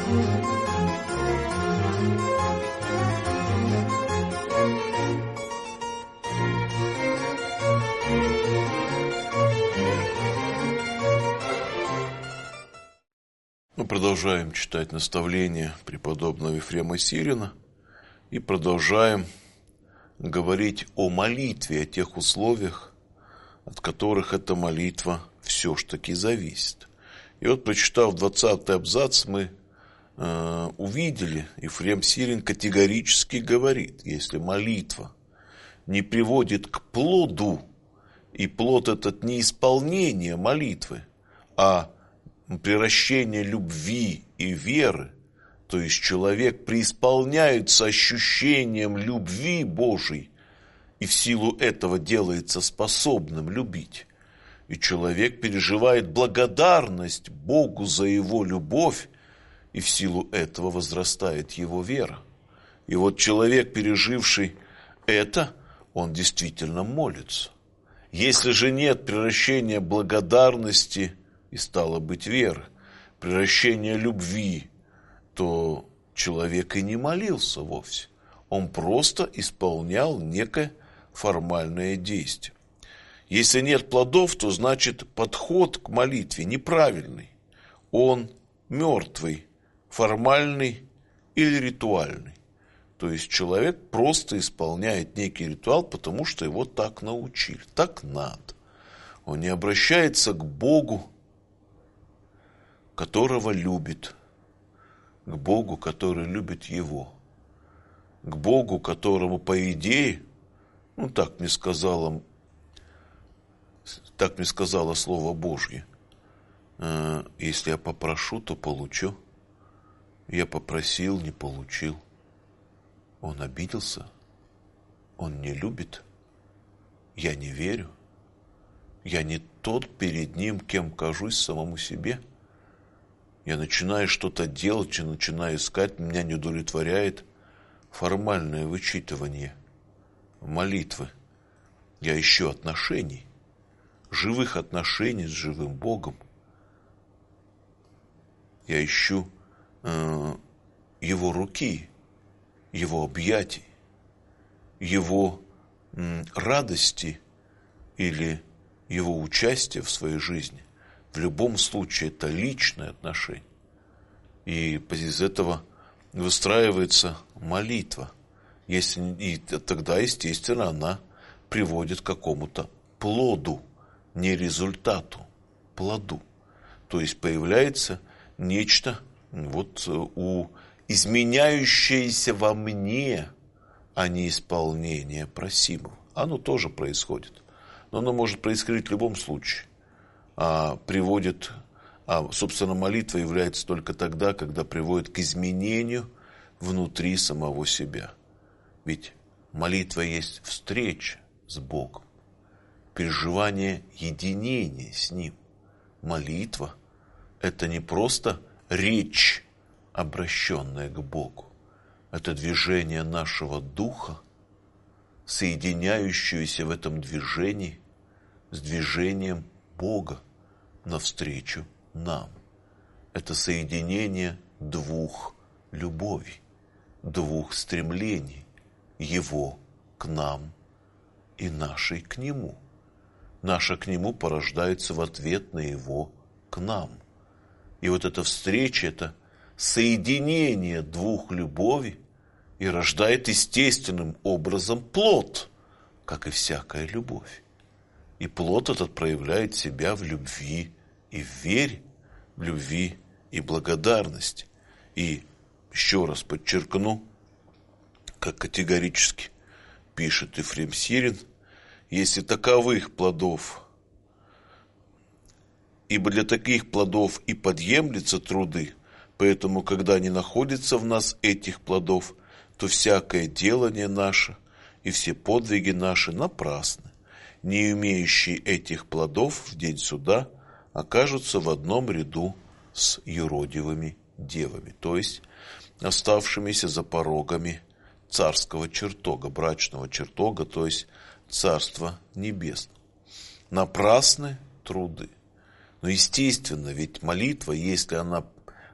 Мы продолжаем читать наставления преподобного Ефрема Сирина и продолжаем говорить о молитве, о тех условиях, от которых эта молитва все-таки зависит. И вот, прочитав 20-й абзац, мы увидели, Ефрем Сирин категорически говорит, если молитва не приводит к плоду, и плод этот не исполнение молитвы, а приращение любви и веры, то есть человек преисполняется ощущением любви Божией и в силу этого делается способным любить. И человек переживает благодарность Богу за его любовь, и в силу этого возрастает его вера. И вот человек, переживший это, он действительно молится. Если же нет приращения благодарности и стало быть веры, приращения любви, то человек и не молился вовсе. Он просто исполнял некое формальное действие. Если нет плодов, то значит подход к молитве неправильный. Он мертвый, формальный или ритуальный. То есть человек просто исполняет некий ритуал, потому что его так научили, так надо. Он не обращается к Богу, которого любит, к Богу, который любит его, к Богу, которому, по идее, так мне сказало Слово Божье, если я попрошу, то получу. Я попросил, не получил. Он обиделся, он не любит, я не верю, я не тот перед ним, кем кажусь самому себе. Я начинаю что-то делать и начинаю искать, меня не удовлетворяет формальное вычитывание молитвы. Я ищу отношений, живых отношений с живым Богом. Я ищу Его руки, Его объятий, Его радости или Его участия в своей жизни. В любом случае это личное отношение. И из этого выстраивается молитва. И тогда, естественно, она приводит к какому-то плоду, не результату, плоду. То есть появляется нечто изменяющееся во мне, а не исполнение просимого. Оно тоже происходит. Но оно может происходить в любом случае. Собственно, молитва является только тогда, когда приводит к изменению внутри самого себя. Ведь молитва есть встреча с Богом, переживание единения с Ним. Молитва – это не просто речь, обращенная к Богу. Это движение нашего духа, соединяющееся в этом движении с движением Бога навстречу нам. Это соединение двух любовей, двух стремлений, Его к нам и нашей к Нему. Наша к Нему порождается в ответ на Его к нам. И вот эта встреча, это соединение двух любовей и рождает естественным образом плод, как и всякая любовь. И плод этот проявляет себя в любви и в вере, в любви и благодарности. И еще раз подчеркну, как категорически пишет Ефрем Сирин, если таковых плодов, ибо для таких плодов и подъемлются труды, поэтому, когда не находится в нас этих плодов, то всякое делание наше и все подвиги наши напрасны. Не имеющие этих плодов в день суда окажутся в одном ряду с юродивыми девами, то есть оставшимися за порогами царского чертога, брачного чертога, то есть Царства Небесного. Напрасны труды. Но естественно, ведь молитва, если она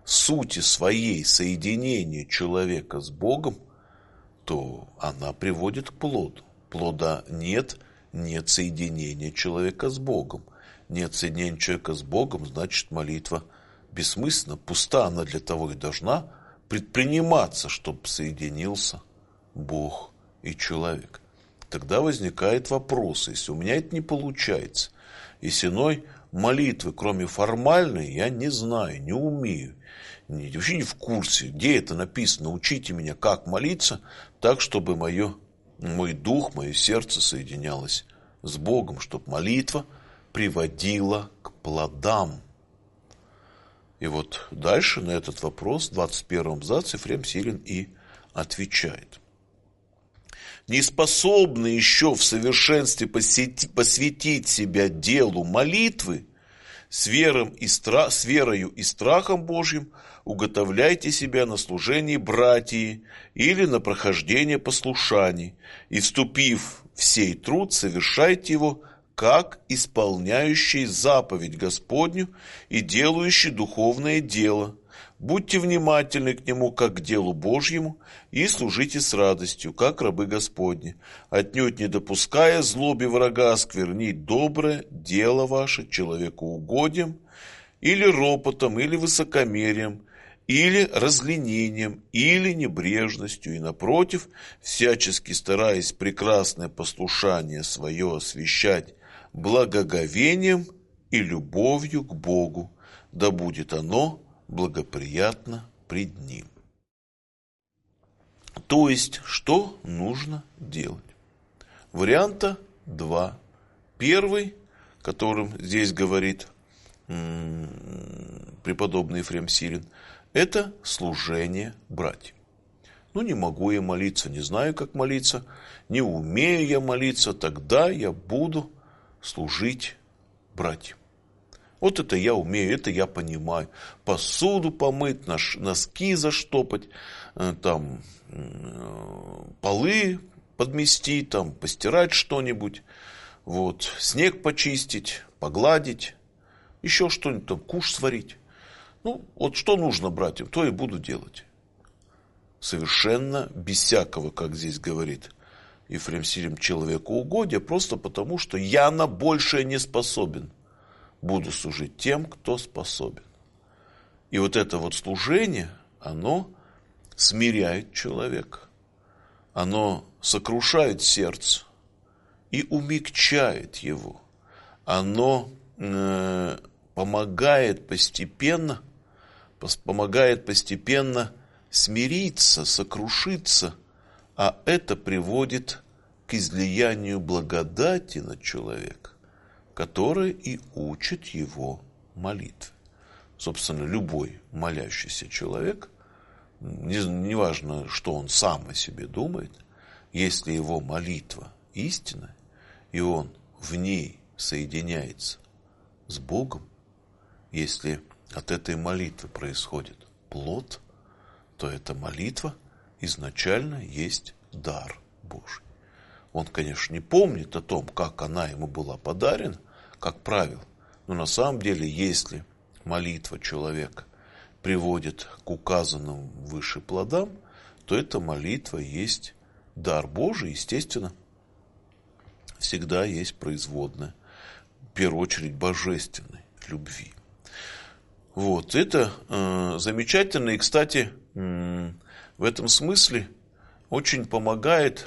сути своей соединение человека с Богом, то она приводит к плоду. Плода нет, нет соединения человека с Богом. Нет соединения человека с Богом, значит, молитва бессмысленна, пуста. Она для того и должна предприниматься, чтобы соединился Бог и человек. Тогда возникает вопрос, если у меня это не получается, если иной молитвы, кроме формальной, я не знаю, не умею, вообще не в курсе, где это написано, учите меня, как молиться, так, чтобы мой дух, мое сердце соединялось с Богом, чтобы молитва приводила к плодам. И вот дальше на этот вопрос в 21-м абзаце Ефрем Сирин и отвечает. Не способны еще в совершенстве посвятить себя делу молитвы, с верою и страхом Божьим уготовляйте себя на служение братьи или на прохождение послушаний, и, вступив в сей труд, совершайте его, как исполняющий заповедь Господню и делающий духовное дело. Будьте внимательны к нему, как к делу Божьему, и служите с радостью, как рабы Господни, отнюдь не допуская злобе врага осквернить доброе дело ваше человеку угодием, или ропотом, или высокомерием, или разленением, или небрежностью, и, напротив, всячески стараясь прекрасное послушание свое освящать благоговением и любовью к Богу, да будет оно благоприятно пред Ним. То есть, что нужно делать? Варианта два. Первый, которым здесь говорит преподобный Ефрем Сирин, это служение братьям. Не могу я молиться, не знаю, как молиться, не умею я молиться, тогда я буду служить братьям. Вот это я умею, это я понимаю. Посуду помыть, носки заштопать, там, полы подмести, там, постирать что-нибудь, вот, снег почистить, погладить, еще что-нибудь, там, куш сварить. Вот что нужно братьям, то и буду делать. Совершенно без всякого, как здесь говорит Ефрем Сирин, человекоугодия, просто потому, что я на большее не способен. Буду служить тем, кто способен. И вот это вот служение, оно смиряет человека. Оно сокрушает сердце и умягчает его. Оно помогает постепенно смириться, сокрушиться, а это приводит к излиянию благодати на человека, которая и учит его молитве. Собственно, любой молящийся человек, неважно, что он сам о себе думает, если его молитва истинная, и он в ней соединяется с Богом, если от этой молитвы происходит плод, то эта молитва изначально есть дар Божий. Он, конечно, не помнит о том, как она ему была подарена, как правило, но на самом деле, если молитва человека приводит к указанным выше плодам, то эта молитва есть дар Божий, естественно, всегда есть производная, в первую очередь, божественной любви. Вот, это замечательно, и, кстати, в этом смысле очень помогает,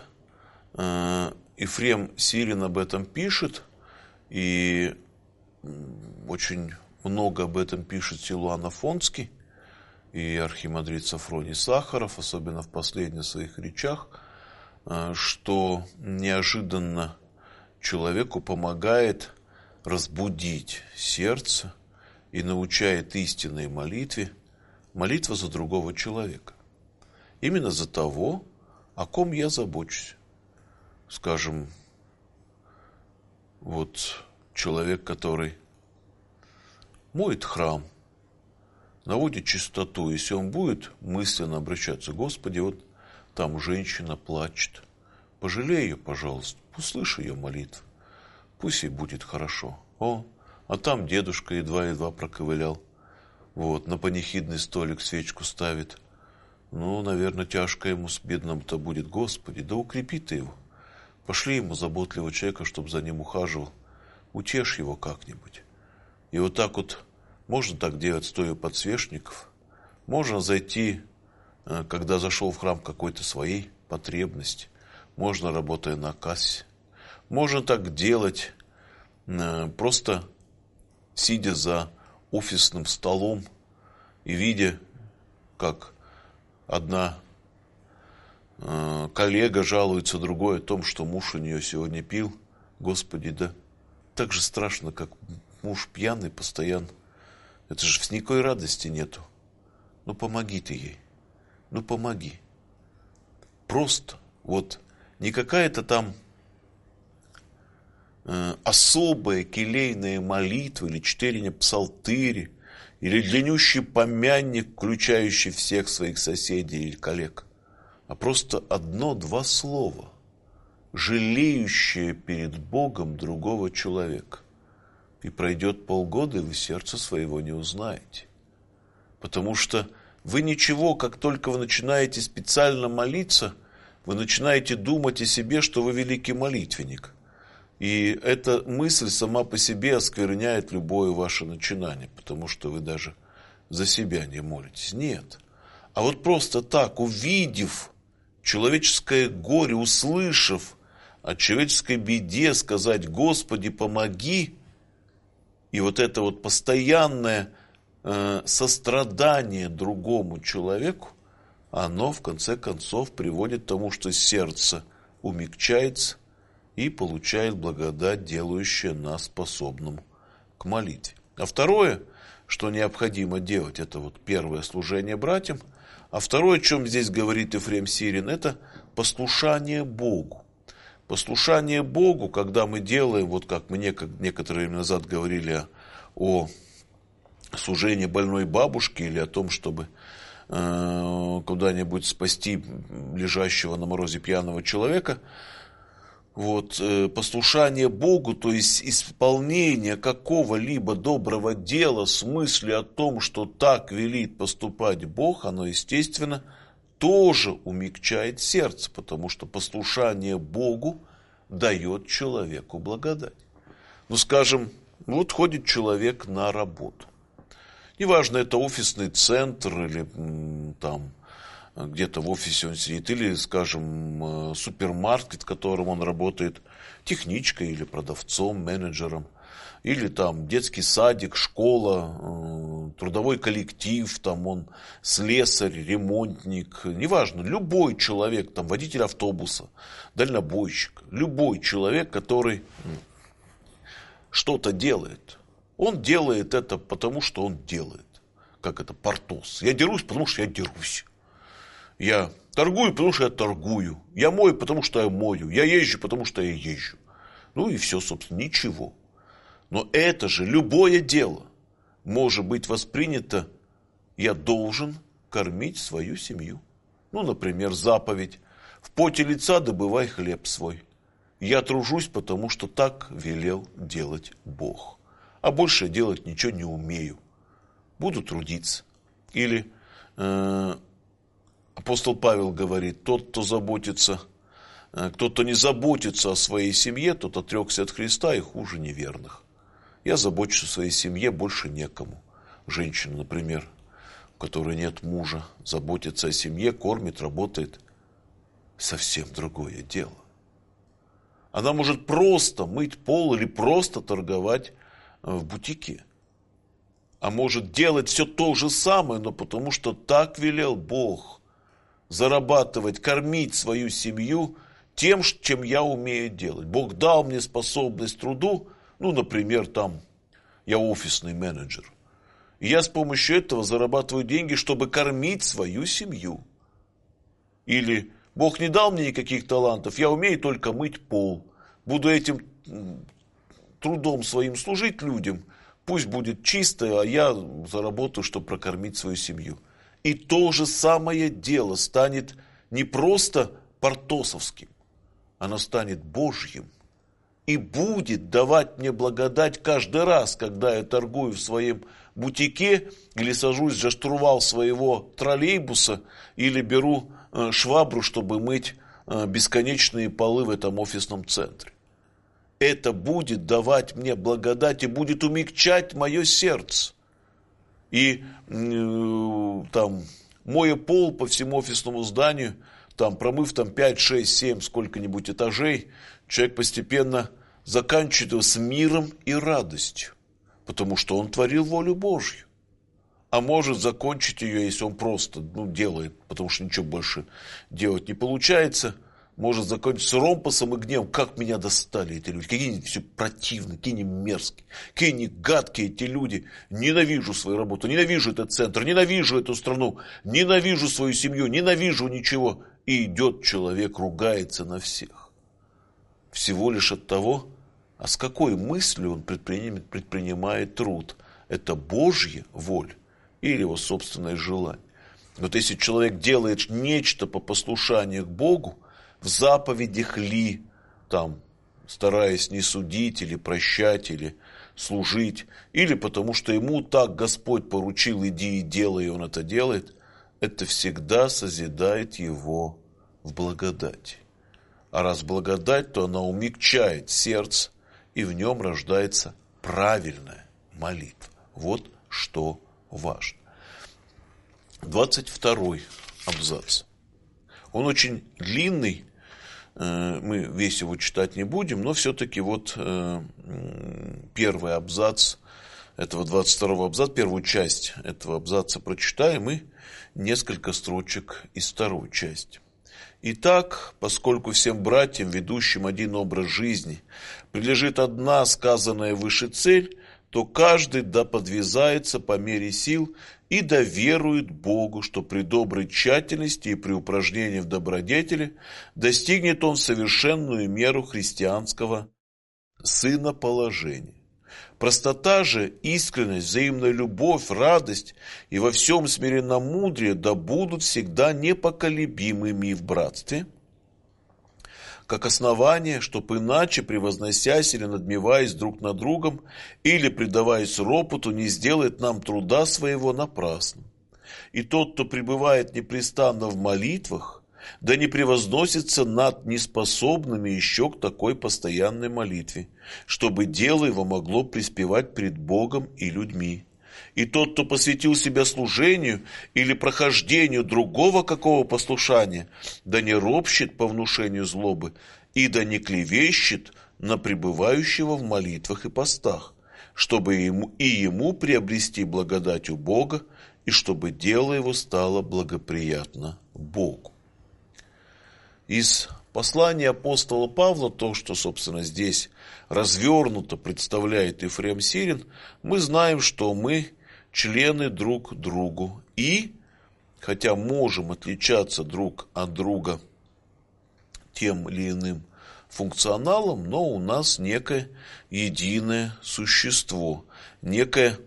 Ефрем Сирин об этом пишет, и очень много об этом пишет Силуан Афонский и архимандрит Сафроний Сахаров, особенно в последних своих речах, что неожиданно человеку помогает разбудить сердце и научает истинной молитве, молитва за другого человека. Именно за того, о ком я забочусь. Скажем, вот человек, который моет храм, наводит чистоту, если он будет мысленно обращаться: Господи, вот там женщина плачет, пожалей ее, пожалуйста, услышь ее молитву, пусть ей будет хорошо. А там дедушка едва-едва проковылял, вот, на панихидный столик свечку ставит. Ну, наверное, тяжко ему с бедным-то будет. Господи, да укрепи ты его. Пошли ему заботливого человека, чтобы за ним ухаживал. Утешь его как-нибудь. И вот так вот можно так делать, стоя у подсвечников. Можно зайти, когда зашел в храм какой-то своей потребности. Можно, работая на кассе. Можно так делать, просто сидя за офисным столом и видя, как одна коллега жалуется другой о том, что муж у нее сегодня пил. Господи, да так же страшно, как муж пьяный постоянно. Это же никакой радости нету. Ну помоги ты ей. Ну помоги. Просто вот не какая-то там особая келейная молитва или чтение псалтыри или длиннющий помянник, включающий всех своих соседей или коллег, а просто одно-два слова, жалеющее перед Богом другого человека. И пройдет полгода, и вы сердца своего не узнаете. Потому что вы ничего, как только вы начинаете специально молиться, вы начинаете думать о себе, что вы великий молитвенник. И эта мысль сама по себе оскверняет любое ваше начинание, потому что вы даже за себя не молитесь. Нет. А вот просто так, увидев человеческое горе, услышав о человеческой беде, сказать: Господи, помоги. И вот это вот постоянное сострадание другому человеку, оно в конце концов приводит к тому, что сердце умягчается и получает благодать, делающая нас способным к молитве. А второе, что необходимо делать, это вот первое служение братьям. А второе, о чем здесь говорит Ефрем Сирин, это послушание Богу. Послушание Богу, когда мы делаем, вот как мы некоторое время назад говорили о служении больной бабушки или о том, чтобы куда-нибудь спасти лежащего на морозе пьяного человека. Вот, послушание Богу, то есть исполнение какого-либо доброго дела с мыслью о том, что так велит поступать Бог, оно, естественно, тоже умягчает сердце, потому что послушание Богу дает человеку благодать. Ну, скажем, вот ходит человек на работу. Неважно, это офисный центр или там где-то в офисе он сидит, или, скажем, супермаркет, в котором он работает, техничкой или продавцом, менеджером, или там детский садик, школа, трудовой коллектив, там он слесарь, ремонтник, неважно, любой человек, там водитель автобуса, дальнобойщик, любой человек, который что-то делает, он делает это потому, что он делает, как это Портос. Я дерусь, потому что я дерусь. Я торгую, потому что я торгую. Я мою, потому что я мою. Я езжу, потому что я езжу. Ну и все, собственно, ничего. Но это же любое дело может быть воспринято: я должен кормить свою семью. Ну, например, заповедь: в поте лица добывай хлеб свой. Я тружусь, потому что так велел делать Бог. А больше делать ничего не умею. Буду трудиться. Или апостол Павел говорит: тот, кто заботится, кто-то не заботится о своей семье, тот отрекся от Христа и хуже неверных. Я забочусь о своей семье, больше некому. Женщина, например, у которой нет мужа, заботится о семье, кормит, работает. Совсем другое дело. Она может просто мыть пол или просто торговать в бутике. А может делать все то же самое, но потому что так велел Бог. Зарабатывать, кормить свою семью тем, чем я умею делать. Бог дал мне способность труду, ну, например, там, я офисный менеджер. И я с помощью этого зарабатываю деньги, чтобы кормить свою семью. Или Бог не дал мне никаких талантов, я умею только мыть пол. Буду этим трудом своим служить людям, пусть будет чисто, а я заработаю, чтобы прокормить свою семью. И то же самое дело станет не просто портосовским, оно станет Божьим. И будет давать мне благодать каждый раз, когда я торгую в своем бутике, или сажусь за штурвал своего троллейбуса, или беру швабру, чтобы мыть бесконечные полы в этом офисном центре. Это будет давать мне благодать и будет умягчать мое сердце. И там, моя пол по всему офисному зданию, там, промыв там 5, 6, 7 сколько-нибудь этажей, человек постепенно заканчивает с миром и радостью, потому что он творил волю Божью. А может закончить ее, если он просто делает, потому что ничего больше делать не получается. Может закончиться ромпасом и гневом. Как меня достали эти люди. Какие они все противные, какие они мерзкие, какие они гадкие эти люди. Ненавижу свою работу, ненавижу этот центр, ненавижу эту страну, ненавижу свою семью, ненавижу ничего. И идет человек, ругается на всех. Всего лишь от того, а с какой мыслью он предпринимает труд. Это Божья воля или его собственное желание. Вот если человек делает нечто по послушанию к Богу, в заповедях ли, там, стараясь не судить или прощать, или служить, или потому что ему так Господь поручил, иди и делай, и он это делает, это всегда созидает его в благодати. А раз благодать, то она умягчает сердце, и в нем рождается правильная молитва. Вот что важно. 22 абзац. Он очень длинный, мы весь его читать не будем, но все-таки вот первый абзац этого 22 абзаца, первую часть этого абзаца прочитаем и несколько строчек из второй части. Итак, поскольку всем братьям, ведущим один образ жизни, прилежит одна сказанная выше цель, то каждый да подвязается по мере сил и да верует Богу, что при доброй тщательности и при упражнении в добродетели достигнет он совершенную меру христианского сыноположения. Простота же, искренность, взаимная любовь, радость и во всем смиренномудрие да будут всегда непоколебимыми в братстве, как основание, чтоб иначе, превозносясь или надмеваясь друг над другом, или предаваясь ропоту, не сделает нам труда своего напрасно. И тот, кто пребывает непрестанно в молитвах, да не превозносится над неспособными еще к такой постоянной молитве, чтобы дело его могло преуспевать пред Богом и людьми. И тот, кто посвятил себя служению или прохождению другого какого послушания, да не ропщет по внушению злобы, и да не клевещет на пребывающего в молитвах и постах, чтобы ему приобрести благодать у Бога, и чтобы дело его стало благоприятно Богу. Из послания апостола Павла, то, что, собственно, здесь развернуто представляет Ефрем Сирин, мы знаем, что мы члены друг другу. И, хотя можем отличаться друг от друга тем или иным функционалом, но у нас некое единое существо, некая,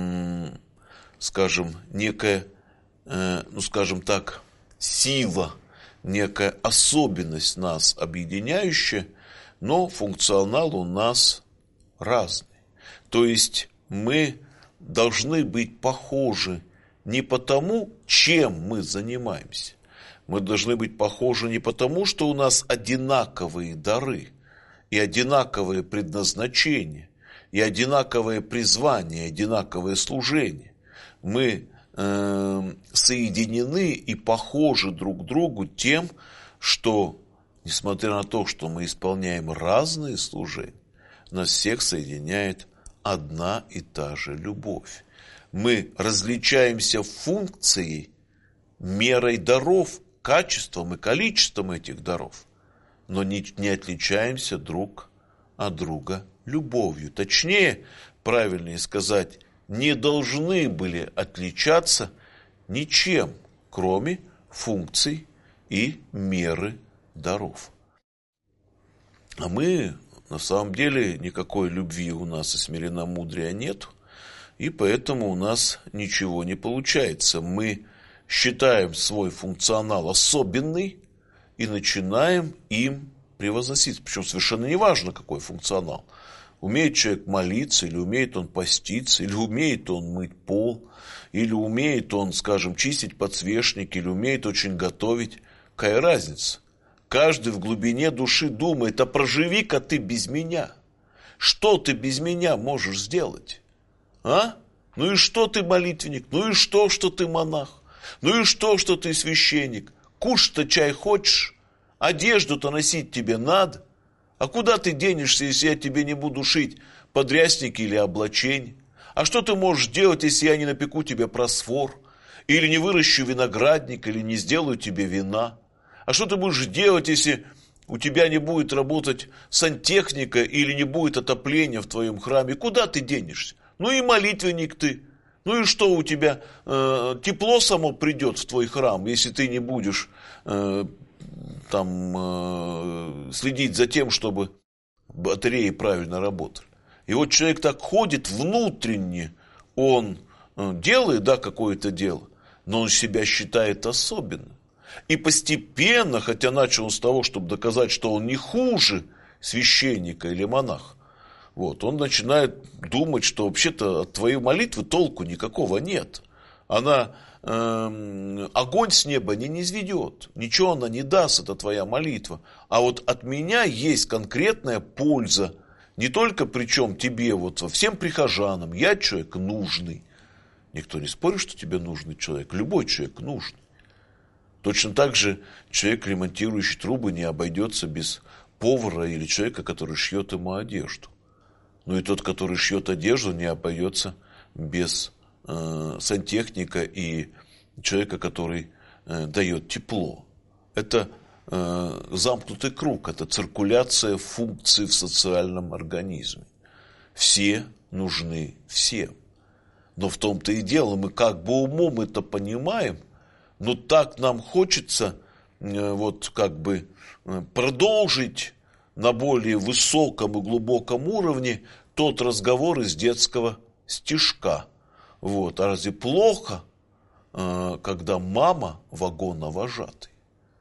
сила, некая особенность нас объединяющая, но функционал у нас разный. То есть мы должны быть похожи не потому, чем мы занимаемся. Мы должны быть похожи не потому, что у нас одинаковые дары и одинаковые предназначения, и одинаковое призвание, и одинаковое служение. Мы соединены и похожи друг к другу тем, что, несмотря на то, что мы исполняем разные служения, нас всех соединяет одна и та же любовь. Мы различаемся функцией, мерой даров, качеством и количеством этих даров, но не отличаемся друг от друга любовью. Точнее, правильнее сказать, не должны были отличаться ничем, кроме функций и меры даров. А мы, на самом деле, никакой любви у нас и смиренномудрия нет, и поэтому у нас ничего не получается. Мы считаем свой функционал особенный и начинаем им превозноситься. Причем совершенно не важно, какой функционал. Умеет человек молиться, или умеет он поститься, или умеет он мыть пол, или умеет он, скажем, чистить подсвечники, или умеет очень готовить. Какая разница? Каждый в глубине души думает, а проживи-ка ты без меня. Что ты без меня можешь сделать? А? Ну и что ты молитвенник? Ну и что ты монах? Ну и что ты священник? Кушать-то чай хочешь? Одежду-то носить тебе надо? А куда ты денешься, если я тебе не буду шить подрясники или облачень? А что ты можешь делать, если я не напеку тебе просфор? Или не выращу виноградник, или не сделаю тебе вина? А что ты будешь делать, если у тебя не будет работать сантехника или не будет отопления в твоем храме? Куда ты денешься? Ну и молитвенник ты. Ну и что у тебя? Тепло само придет в твой храм, если ты не будешь следить за тем, чтобы батареи правильно работали. И вот человек так ходит внутренне, он делает, да, какое-то дело, но он себя считает особенным. И постепенно, хотя начал он с того, чтобы доказать, что он не хуже священника или монаха, вот, он начинает думать, что вообще-то от твоей молитвы толку никакого нет. Она огонь с неба не низведет, ничего она не даст, это твоя молитва. А вот от меня есть конкретная польза, не только причем тебе, вот всем прихожанам. Я человек нужный. Никто не спорит, что тебе нужный человек. Любой человек нужный. Точно так же человек, ремонтирующий трубы, не обойдется без повара или человека, который шьет ему одежду. Ну и тот, который шьет одежду, не обойдется без сантехника и человека, который дает тепло. Это замкнутый круг, это циркуляция функций в социальном организме. Все нужны всем. Но в том-то и дело, мы как бы умом это понимаем, но так нам хочется продолжить на более высоком и глубоком уровне тот разговор из детского стишка. Вот. А разве плохо, когда мама вагоновожатый?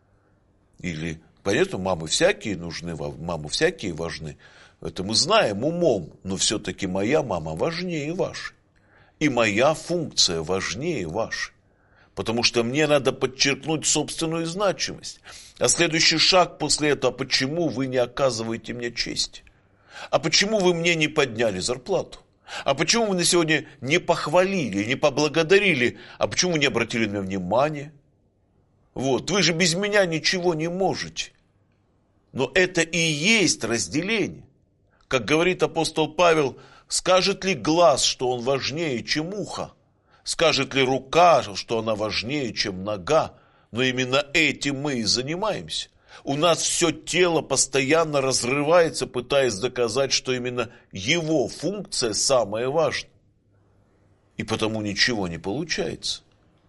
Или, понятно, мамы всякие нужны, мамы всякие важны. Это мы знаем умом, но все-таки моя мама важнее вашей. И моя функция важнее вашей. Потому что мне надо подчеркнуть собственную значимость. А следующий шаг после этого, почему вы не оказываете мне честь? А почему вы мне не подняли зарплату? А почему вы на сегодня не похвалили, не поблагодарили? А почему вы не обратили на меня внимания? Вот, вы же без меня ничего не можете. Но это и есть разделение. Как говорит апостол Павел, скажет ли глаз, что он важнее, чем ухо? Скажет ли рука, что она важнее, чем нога? Но именно этим мы и занимаемся. У нас все тело постоянно разрывается, пытаясь доказать, что именно его функция самая важная. И потому ничего не получается.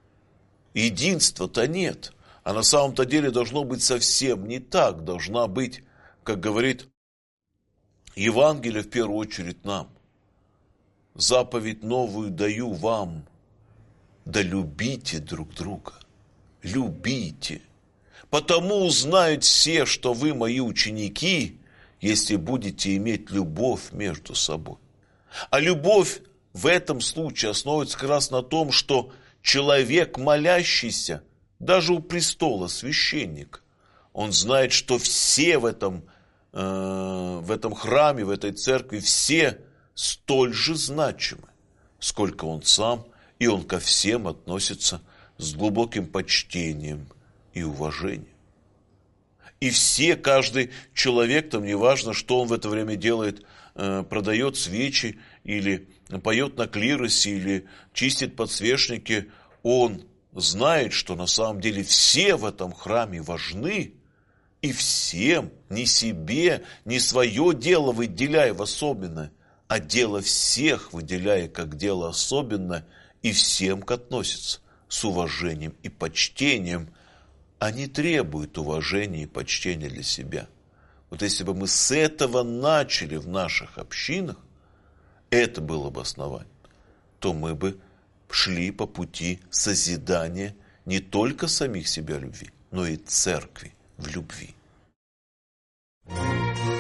Единства-то нет. А на самом-то деле должно быть совсем не так. Должна быть, как говорит Евангелие в первую очередь нам. Заповедь новую даю вам. Да любите друг друга. Любите. Потому узнают все, что вы мои ученики, если будете иметь любовь между собой. А любовь в этом случае основывается как раз на том, что человек, молящийся, даже у престола священник, он знает, что все в этом храме, в этой церкви, все столь же значимы, сколько он сам, и он ко всем относится с глубоким почтением и уважением. И все, каждый человек, там неважно, что он в это время делает, продает свечи, или поет на клиросе, или чистит подсвечники, он знает, что на самом деле все в этом храме важны, и всем, не себе, не свое дело выделяя в особенное, а дело всех выделяя как дело особенное, и всем относится с уважением и почтением, а не требует уважения и почтения для себя. Вот если бы мы с этого начали в наших общинах, это было бы основание, то мы бы шли по пути созидания не только самих себя любви, но и церкви в любви.